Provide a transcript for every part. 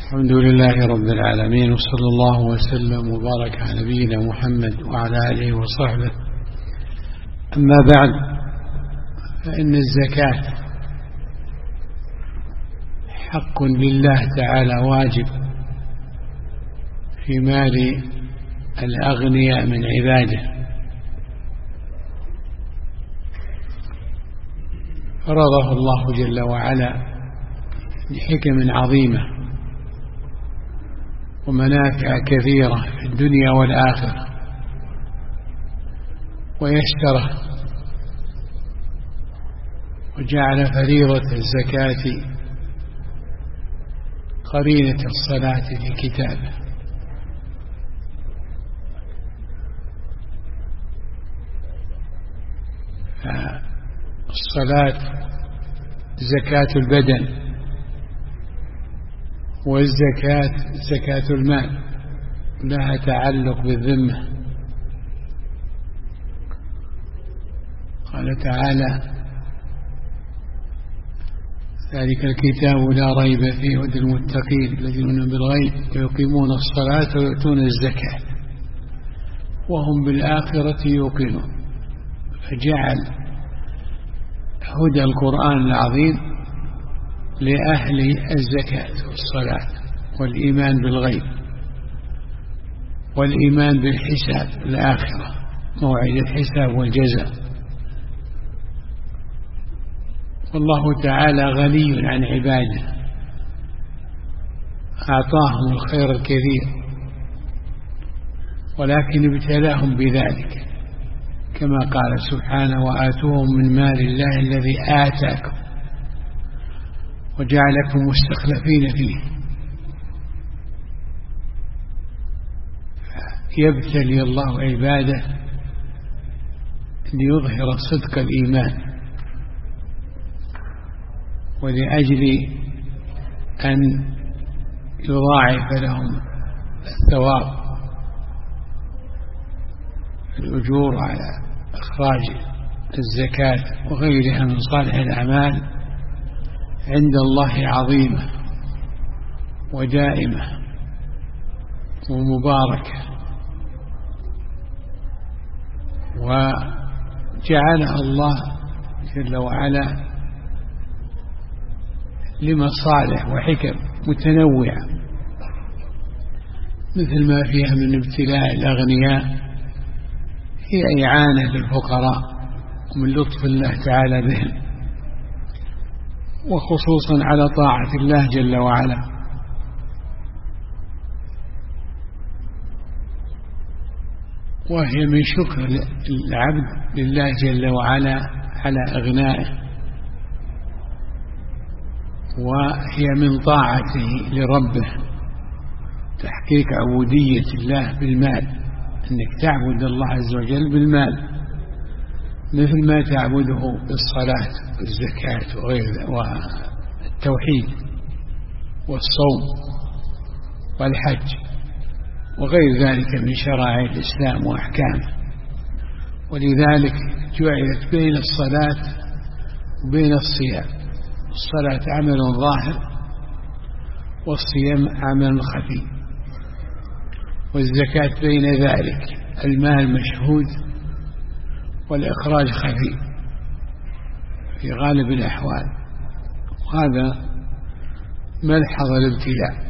الحمد لله رب العالمين، وصلى الله وسلم وبارك على نبينا محمد وعلى آله وصحبه. أما بعد، فإن الزكاة حق لله تعالى واجب في مال الأغنياء من عباده، فرضه الله جل وعلا لحكم عظيمة ومنافع كثيرة في الدنيا والآخرة، ويسره وجعل فريضة الزكاة قرينة الصلاة في كتابه. الصلاة زكاة البدن، والزكاة زكاة المال، لها تعلق بالذمة. قال تعالى: ذلك الكتاب لا ريب فيه هدى للمتقين الذين يؤمنون بالغيب ويقيمون الصلاة ويؤتون الزكاة وهم بالآخرة يوقنون. فجعل هدى القرآن العظيم لأهل الزكاة والصلاة والإيمان بالغيب والإيمان بالحساب الآخرة، موعد الحساب والجزاء. والله تعالى غني عن عباده، أعطاهم الخير الكثير، ولكن ابتلاهم بذلك، كما قال سبحانه: وآتوهم من مال الله الذي آتاكم وجعلكم مستخلفين فيه. يبتلي الله عباده ليظهر صدق الإيمان، ولأجل أن يضاعف لهم الثواب، الأجور على إخراج الزكاة وغيرها من صالح الأعمال عند الله عظيمة ودائمة ومباركة، وجعلها الله جل وعلا لمصالح وحكم متنوعة، مثل ما فيها من ابتلاء الأغنياء هي إعانة للفقراء ومن لطف الله تعالى بهم، وخصوصا على طاعة الله جل وعلا. وهي من شكر العبد لله جل وعلا على إغنائه، وهي من طاعته لربه، تحقيق عبودية الله بالمال، أنك تعبد الله عز وجل بالمال مثل ما تعبده بالصلاة والزكاة والتوحيد والصوم والحج وغير ذلك من شرائع الإسلام وأحكامه. ولذلك جعلت بين الصلاة وبين الصيام. الصلاة عمل ظاهر والصيام عمل خفي، والزكاة بين ذلك، المال مشهود والإخراج خفي في غالب الأحوال، وهذا ملحظ الابتلاء.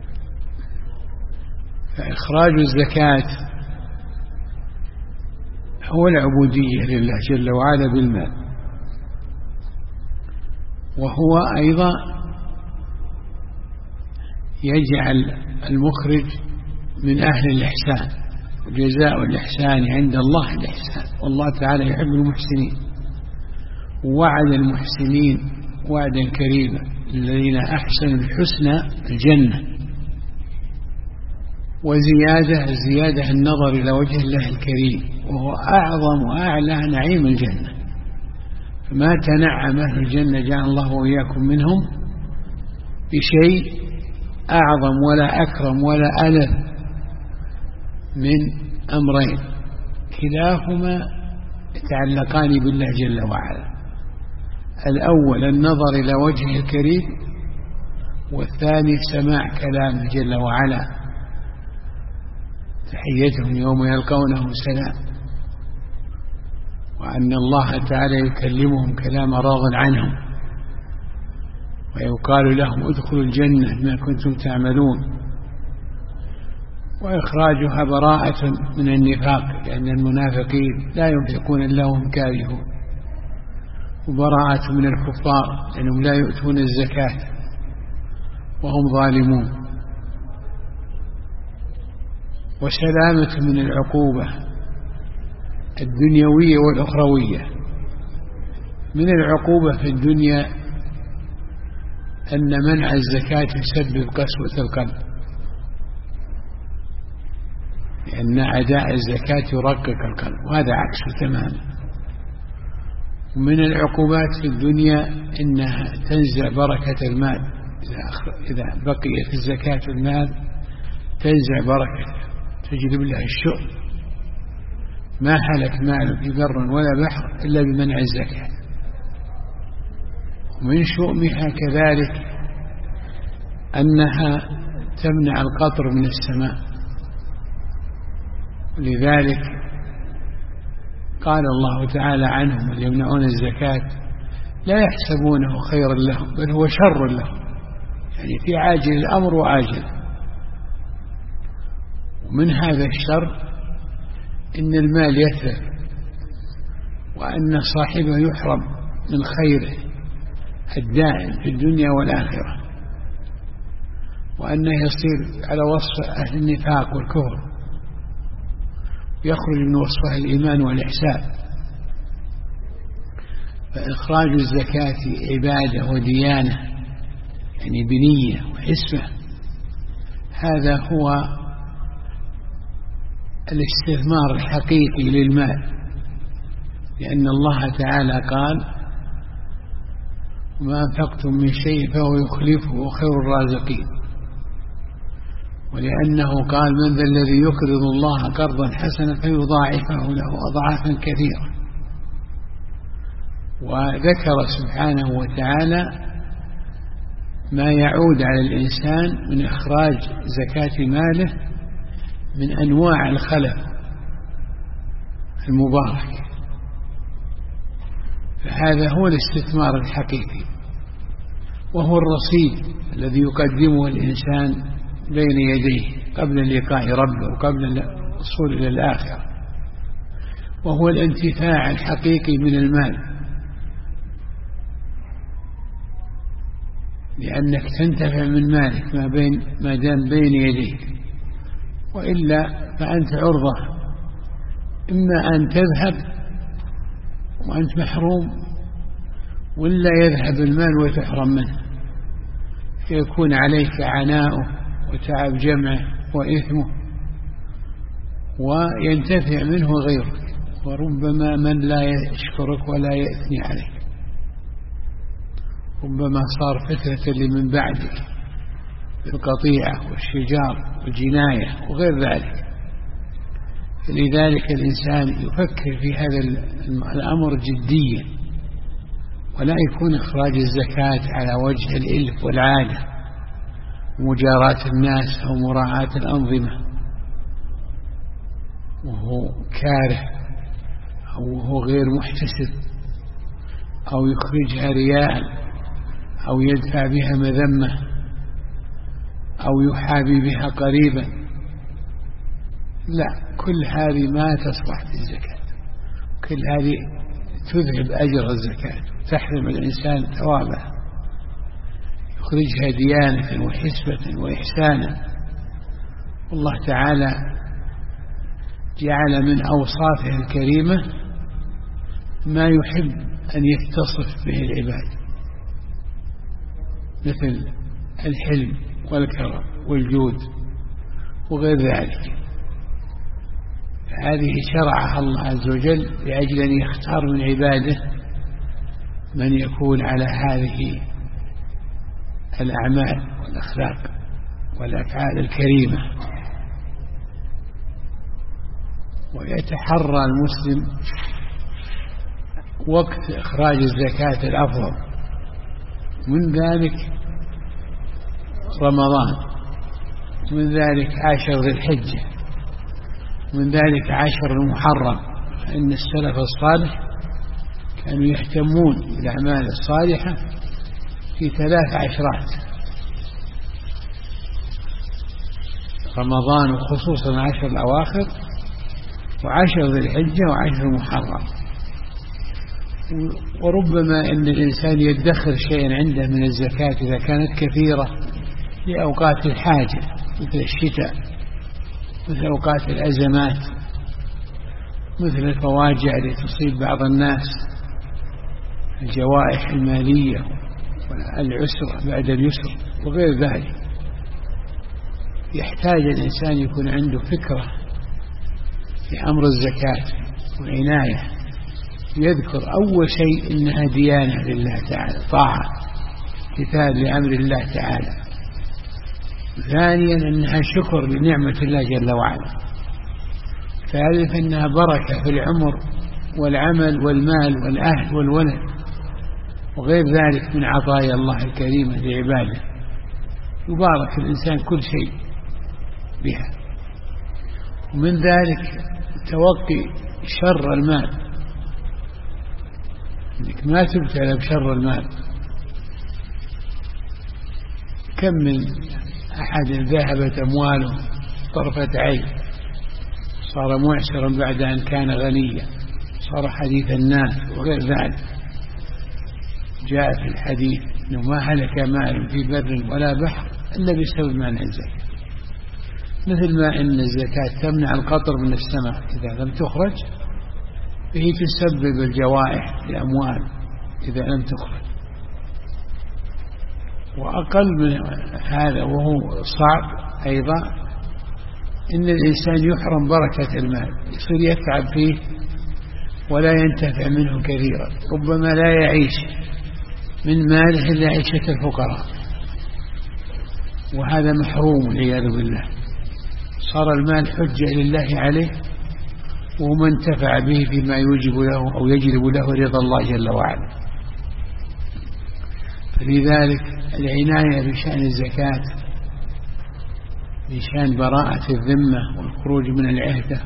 فإخراج الزكاة هو العبودية لله جل وعلا بالمال، وهو أيضا يجعل المخرج من أهل الإحسان، وجزاء الإحسان عند الله الإحسان، والله تعالى يحب المحسنين، ووعد المحسنين وعدا كريما الذين أحسنوا الحسنى الجنة وزيادة. الزيادة النظر إلى وجه الله الكريم، وهو أعظم وأعلى نعيم الجنة. فما تنعم أهل الجنة جعل الله وإياكم منهم بشيء أعظم ولا أكرم ولا ألذ من أمرين كلاهما يتعلقان بالله جل وعلا: الأول النظر إلى وجهه الكريم، والثاني سماع كلامه جل وعلا، تحيتهم يوم يلقونه سلام، وأن الله تعالى يكلمهم كلام راض عنهم، ويقال لهم ادخلوا الجنة بما كنتم تعملون. وإخراجها براءة من النفاق، لأن المنافقين لا ينفقون إلا وهم كارهون، وبراءة من الكفار لأنهم لا يؤتون الزكاة وهم ظالمون. وسلامة من العقوبة الدنيوية والأخروية. من العقوبة في الدنيا أن منع الزكاة يسبب قسوة القلب، لأن أداء الزكاة يرقق القلب، وهذا عكسه تماما. ومن العقوبات في الدنيا إنها تنزع بركة المال، إذا بقيت الزكاة في المال تنزع بركته، تجلب له الشؤم، ما هلك مال في بر ولا بحر إلا بمنع الزكاة. ومن شؤمها كذلك أنها تمنع القطر من السماء، لذلك قال الله تعالى عنهم اللي يمنعون الزكاة لا يحسبونه خيرا لهم بل هو شر لهم، يعني في عاجل الأمر وآجل. ومن هذا الشر إن المال يتلف، وأن صاحبه يحرم من خيره الدائم في الدنيا والآخرة، وأنه يصير على وصف أهل النفاق والكفر، يخرج من وصفه الإيمان والإحسان. فإخراج الزكاة عبادة وديانة، يعني بنية وحسبة، هذا هو الاستثمار الحقيقي للمال، لأن الله تعالى قال وما أنفقتم من شيء فهو يخلفه خير الرازقين، ولأنه قال من ذا الذي يقرض الله قرضا حسنا فيضاعفه له أضعافا كثيرة. وذكر سبحانه وتعالى ما يعود على الإنسان من إخراج زكاة ماله من أنواع الخلف المبارك، فهذا هو الاستثمار الحقيقي، وهو الرصيد الذي يقدمه الإنسان بين يديه قبل لقاء ربه وقبل الوصول إلى الآخرة، وهو الانتفاع الحقيقي من المال، لأنك تنتفع من مالك ما دام بين يديك، وإلا فأنت عرضة إما أن تذهب وأنت محروم، ولا يذهب المال وتحرم منه، فيكون عليك عناؤه وتعب جمعه وإثمه، وينتفع منه غيرك، وربما من لا يشكرك ولا يأثني عليك، ربما صار فترة لمن بعدك بالقطيعة والشجار والجناية وغير ذلك. لذلك الإنسان يفكر في هذا الأمر جديا، ولا يكون إخراج الزكاة على وجه الإلف والعادة ومجاراة الناس أو مراعاة الأنظمة وهو كاره أو هو غير محتسب، أو يخرجها رياء أو يدفع بها مذمة أو يحابي بها قريبا. لا، كل هذه ما تصلح في الزكاة، كل هذه تذهب أجر الزكاة، تحرم الإنسان ثوابها، يخرجها ديانة وحسبة وإحسانا. والله تعالى جعل من أوصافه الكريمة ما يحب أن يتصف به العباد، مثل الحلم والكرم والجود وغير ذلك. هذه شرعها الله عز وجل لأجل أن يختار من عباده من يكون على هذه الأعمال والأخلاق والأفعال الكريمة. ويتحرى المسلم وقت إخراج الزكاة الأفضل، من ذلك رمضان، من ذلك 10 ذي الحجة، من ذلك 10 المحرم. إن السلف الصالح كانوا يهتمون بالأعمال الصالحة في 3 عشرات: رمضان وخصوصا 10 الأواخر، و10 ذي الحجة، و10 المحرم. وربما أن الإنسان يدخر شيئا عنده من الزكاة إذا كانت كثيرة لأوقات الحاجة، مثل الشتاء، مثل أوقات الأزمات، مثل الفواجع التي تصيب بعض الناس، الجوائح المالية والعسر بعد اليسر وغير ذلك. يحتاج الإنسان يكون عنده فكرة في أمر الزكاة والعناية، يذكر أول شيء إنها ديانة لله تعالى، طاعة، امتثال لأمر الله تعالى. ثانيا أنها شكر لنعمة الله جل وعلا. ثالثا أنها بركة في العمر والعمل والمال والأهل والولد وغير ذلك من عطايا الله الكريمة لعباده، يبارك الإنسان كل شيء بها. ومن ذلك توقي شر المال، انك ما تبتلى بشر المال. كم من أحد ذهبت أمواله طرفة عين، صار معسرا بعد أن كان غنيا، صار حديث الناس وغير ذلك. جاء في الحديث أنه ما هلك مال في بر ولا بحر إلا بسبب منع الزكاة، مثل ما إن الزكاة تمنع القطر من السماء إذا لم تخرج، فهي تسبب الجوائح لأموال إذا لم تخرج. وأقل من هذا وهو صعب أيضا إن الإنسان يحرم بركة المال، يصير يتعب فيه ولا ينتفع منه كثيرا، ربما لا يعيش من ماله إلا عيشة الفقراء، وهذا محروم والعياذ بالله. صار المال حجة لله عليه وما انتفع به فيما يوجب له أو يجلب له رضا الله جل وعلا. فلذلك العناية بشأن الزكاة، بشأن براءة الذمة والخروج من العهدة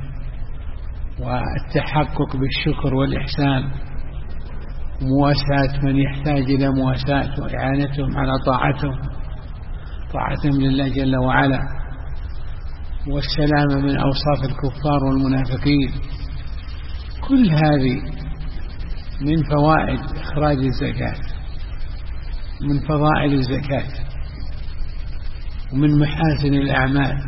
والتحقق بالشكر والإحسان، مواساة من يحتاج إلى مواساة وإعانتهم على طاعتهم لله جل وعلا، والسلامة من أوصاف الكفار والمنافقين. كل هذه من فوائد إخراج الزكاة، من فضائل الزكاة، ومن محاسن الأعمال،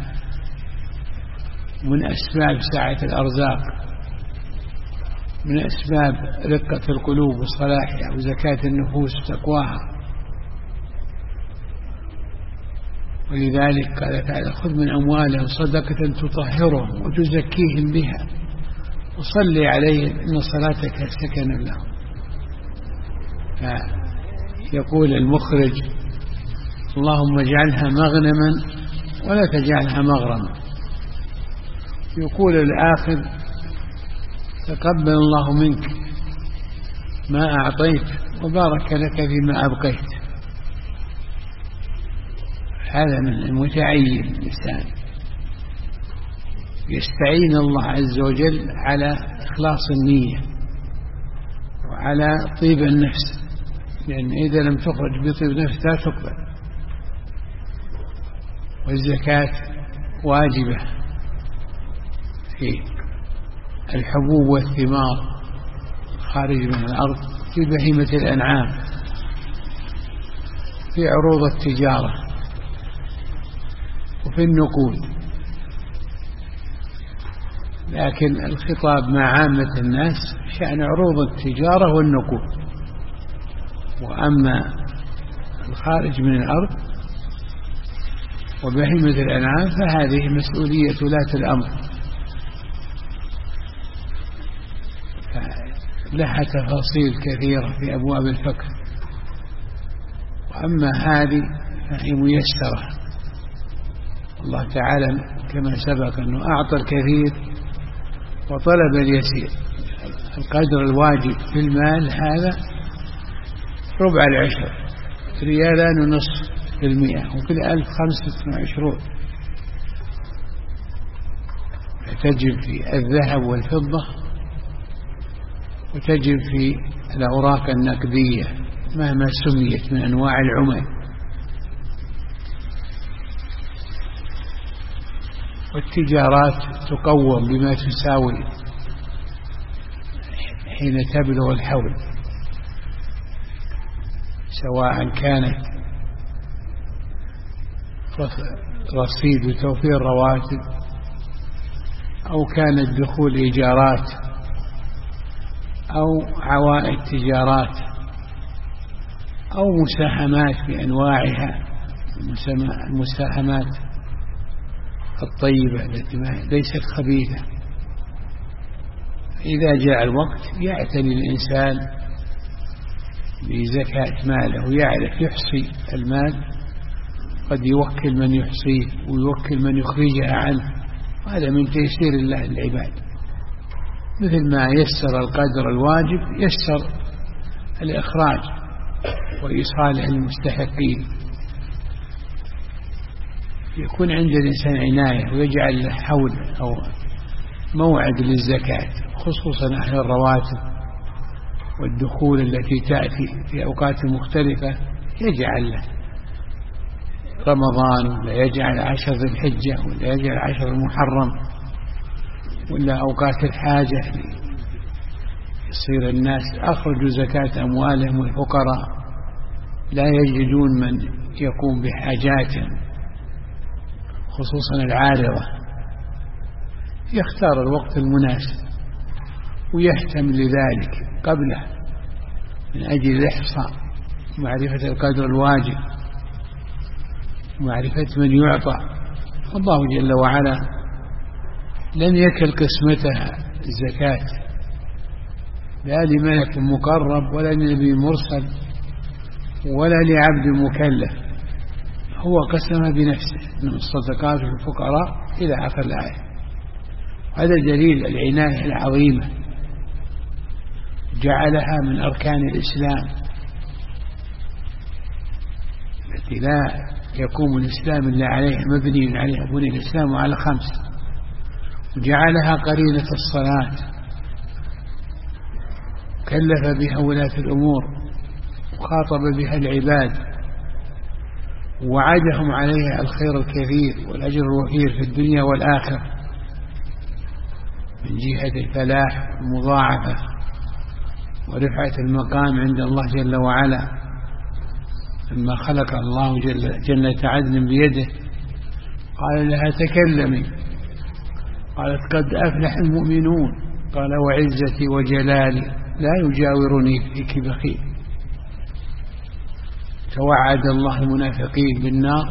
من أسباب سعة الأرزاق، من أسباب رقة القلوب وصلاحها، وزكاة النفوس وتقواها. ولذلك قال تعالى: خذ من أموالهم صدقة تطهرهم وتزكيهم بها وصلي عليهم إن صلاتك سكن لهم. فيقول المخرج: اللهم اجعلها مغنما ولا تجعلها مغرما. يقول الآخر: تقبل الله منك ما أعطيت وبارك لك فيما أبقيت. هذا من المتعين الإنسان يستعين الله عز وجل على إخلاص النية وعلى طيب النفس، لأن إذا لم تخرج بطيب نفس لا تقبل. والزكاة واجبة في الحبوب والثمار خارج من الأرض، في بهيمة الأنعام، في عروض التجارة، وفي النقود. لكن الخطاب مع عامة الناس شأن عروض التجارة والنقود. وأما الخارج من الأرض وبهيمة الأنعام فهذه مسؤولية ولاة الأمر، لها تفاصيل كثيرة في أبواب الفقه. وأما هذه فهي ميسرة. الله تعالى كما سبق أنه أعطى الكثير وطلب اليسير. القدر الواجب في المال هذا 1/4 ريالان ونصف 100 وفي 1000 25. تجب في الذهب والفضة، وتجب في الأوراق النقدية مهما سميت من أنواع العمل. والتجارات تقوم بما تساوي حين تبلغ الحول، سواء كانت رصيد وتوفير رواتب، أو كانت دخول إيجارات، أو عوائد تجارات، أو مساهمات بأنواعها، المساهمات الطيبة التي ليست خبيثة. إذا جاء الوقت يعتني الإنسان بزكاة ماله ويعرف يحصي المال، قد يوكل من يحصيه ويوكل من يخرجها عنه، هذا من تيسير الله للعباد. مثل ما يسر القدر الواجب يسر الإخراج وإيصاله للمستحقين. يكون عند الإنسان عناية ويجعل له حول أو موعد للزكاة، خصوصا أهل الرواتب والدخول التي تأتي في أوقات مختلفة، يجعل له رمضان، ولا يجعل 10 ذي الحجة، ولا يجعل 10 المحرم، ولا أوقات الحاجة، يصير الناس أخرجوا زكاة أموالهم الفقراء لا يجدون من يقوم بحاجاتهم، خصوصا العارضة. يختار الوقت المناسب ويهتم لذلك قبله من أجل الإحصاء، معرفة القدر الواجب، معرفة من يعطى. الله جل وعلا لم يكل قسمتها الزكاة لا لملك مقرب ولا لنبي مرسل ولا لعبد مكلف، هو قسمها بنفسه من الصدقات للفقراء إلى آخر الآية. هذا دليل العناية العظيمة، جعلها من أركان الإسلام التي لا يقوم الإسلام إلا عليها، مبني عليها، بني الإسلام على 5، وجعلها قرينة الصلاة، كلف بها ولاة الأمور، وخاطب بها العباد، وعدهم عليها الخير الكثير والأجر الوفير في الدنيا والآخرة من جهة الفلاح والمضاعفة ورفعة المقام عند الله جل وعلا. لما خلق الله جنة عدن بيده قال لها تكلمي، قالت قد أفلح المؤمنون، قال وعزتي وجلالي لا يجاورني فيك بخيل. توعد الله المنافقين بالنار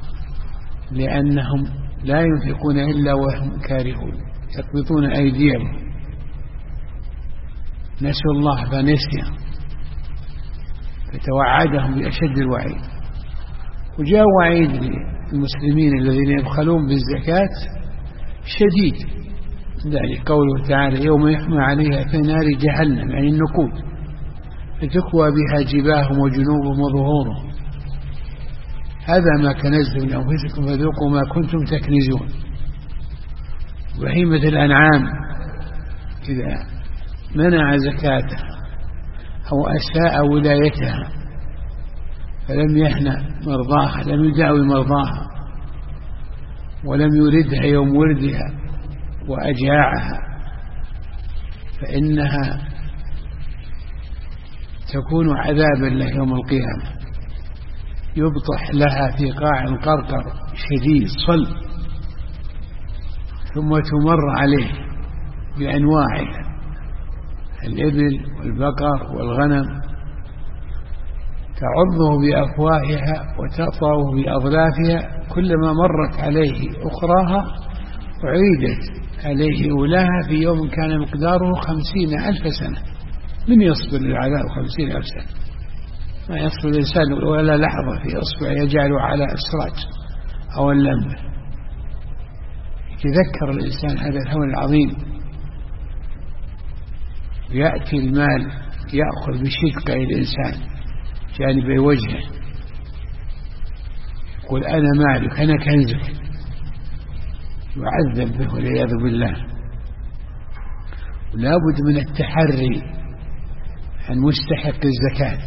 لأنهم لا ينفقون إلا وهم كارهون، يقبضون أيديهم، نسوا الله فنسيهم، فتوعدهم بأشد الوعيد. وجاء وعيد للمسلمين الذين يبخلون بالزكاة شديد، ذلك قوله تعالى يوم يحمى عليها في نار جهنم، يعني النقود، فتكوى بها جباههم وجنوبهم وظهورهم، هذا ما كنزتم لأنفسكم فذوقوا ما كنتم تكنزون. بهيمة الأنعام إذا منع زكاتها أو أساء ولايتها فلم يهنأ مرضاها، لم يداوي مرضاها، ولم يردها يوم وردها وأجاعها، فإنها تكون عذابا له يوم القيامة، يبطح لها في قاع قرقر شديد صلب، ثم تمر عليه بأنواعها، الإبل والبقر والغنم، تعضه بأفواهها وتطأه بأظلافها، كلما مرت عليه أخراها أعيدت عليه أولاها في يوم كان مقداره 50,000 سنة. من يصبر للعذاب 50,000 سنة؟ ما يصبر الإنسان ولا لحظة في إصبع يجعله على السراج أو اللمبة. يتذكر الإنسان هذا الهول العظيم، يأتي المال يأخذ بشدقة الإنسان جانب وجهه، يقول أنا مالك أنا كنزك، يعذب به والعياذ بالله. لا بد من التحري عن مستحق الزكاة.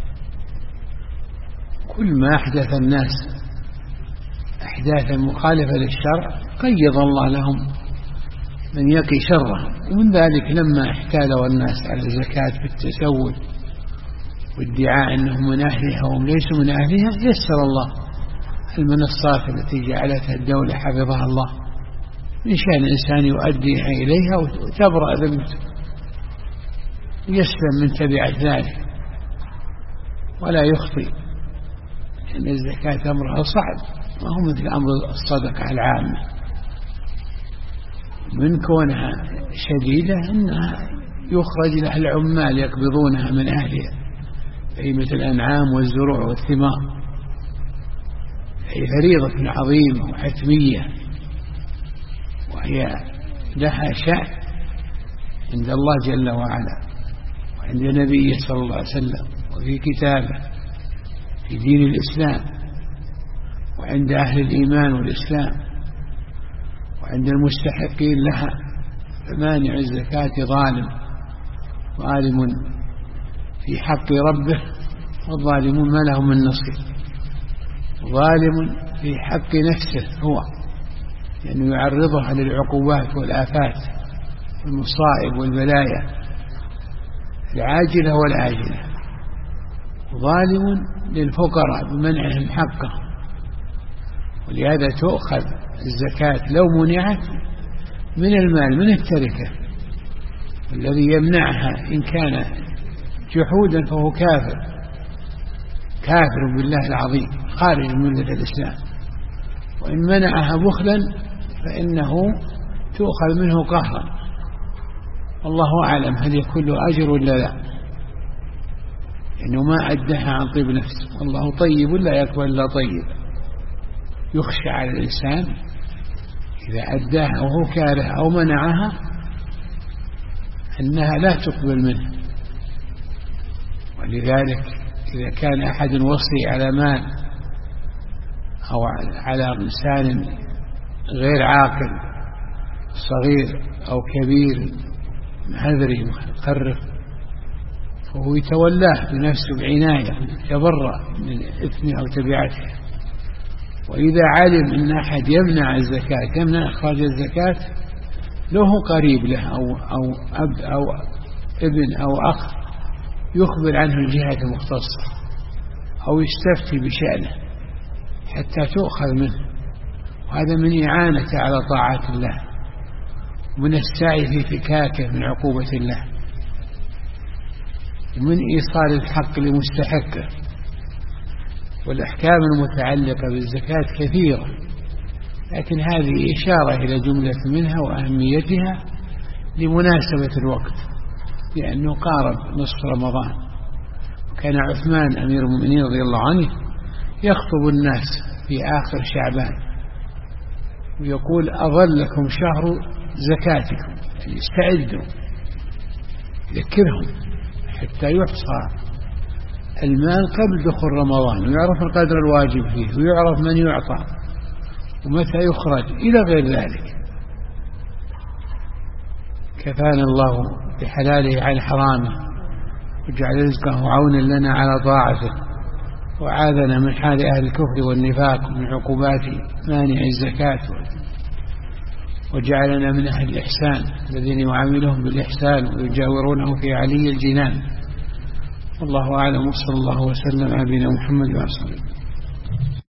كل ما أحدث الناس أحداثا مخالفة للشرع قيض الله لهم من يقي شره. ومن ذلك لما احتالوا الناس على الزكاة بالتسول وادعاء أنهم من أهلها وهم ليسوا من أهلها، يسر الله المنصات التي جعلتها الدولة حفظها الله من شأن الإنسان يؤديها إليها وتبرأ ذمته ويسلم من تبعة ذلك ولا يخطئ، لأن الزكاة أمرها صعب، ما هو مثل أمر الصدقة العامة من كونها شديدة أنها يخرج لها العمال يقبضونها من أهلها، أي مثل الأنعام والزروع والثمار، هي فريضة عظيمة وحتمية، وهي لها شأن عند الله جل وعلا وعند نبيه صلى الله عليه وسلم وفي كتابه في دين الإسلام وعند أهل الإيمان والإسلام وعند المستحقين لها. فمانع الزكاة ظالم في حق ربه، والظالمون ما لهم من نصير. ظالم في حق نفسه هو، لأنه يعرضها للعقوبات والآفات والمصائب والبلايا العاجلة والآجلة. ظالم للفقراء بمنعهم حقه، ولهذا تؤخذ الزكاة لو منعت من المال من التركة، الذي يمنعها إن كان جحودا فهو كافر بالله العظيم خارج من ملة الإسلام، وإن منعها بخلا فإنه تؤخذ منه قهرا. الله أعلم هل يكون له أجر ولا لا، إنه ما أداها عن طيب نفسه، والله طيب لا يقبل إلا طيب. يخشى على الإنسان إذا أداها وهو كاره أو منعها أنها لا تقبل منه. ولذلك إذا كان أحد وصي على مال أو على إنسان غير عاقل صغير أو كبير مهذري مخرف، فهو يتولاه بنفسه بعناية يتبرأ من إثمه أو تبعته. وإذا علم أن أحد يمنع الزكاة يمنع إخراج الزكاة له قريب له أو أب أو ابن أو أخ يخبر عنه الجهة المختصة أو يستفتي بشأنه حتى تؤخذ منه، وهذا من إعانته على طاعات الله ومن السعي في فكاكه من عقوبة الله ومن إيصال الحق لمستحقه. والأحكام المتعلقة بالزكاة كثيرة، لكن هذه إشارة إلى جملة منها وأهميتها لمناسبة الوقت، لأنه قارب نصف رمضان، وكان عثمان أمير المؤمنين رضي الله عنه يخطب الناس في آخر شعبان ويقول أظلكم شهر زكاتكم، يعني استعدوا، يذكرهم حتى يحصى المال قبل دخول رمضان ويعرف القدر الواجب فيه ويعرف من يعطى ومتى يخرج إلى غير ذلك. كفانا الله بحلاله عن حرامه وجعل رزقه عونا لنا على طاعته، وعاذنا من حال أهل الكفر والنفاق ومن عقوبات مانع الزكاة، وجعلنا من أهل الإحسان الذين يعاملهم بالإحسان ويجاورونه في علي الجنان. والله أعلم، وصلى الله وسلم على نبينا محمد وعلى آله.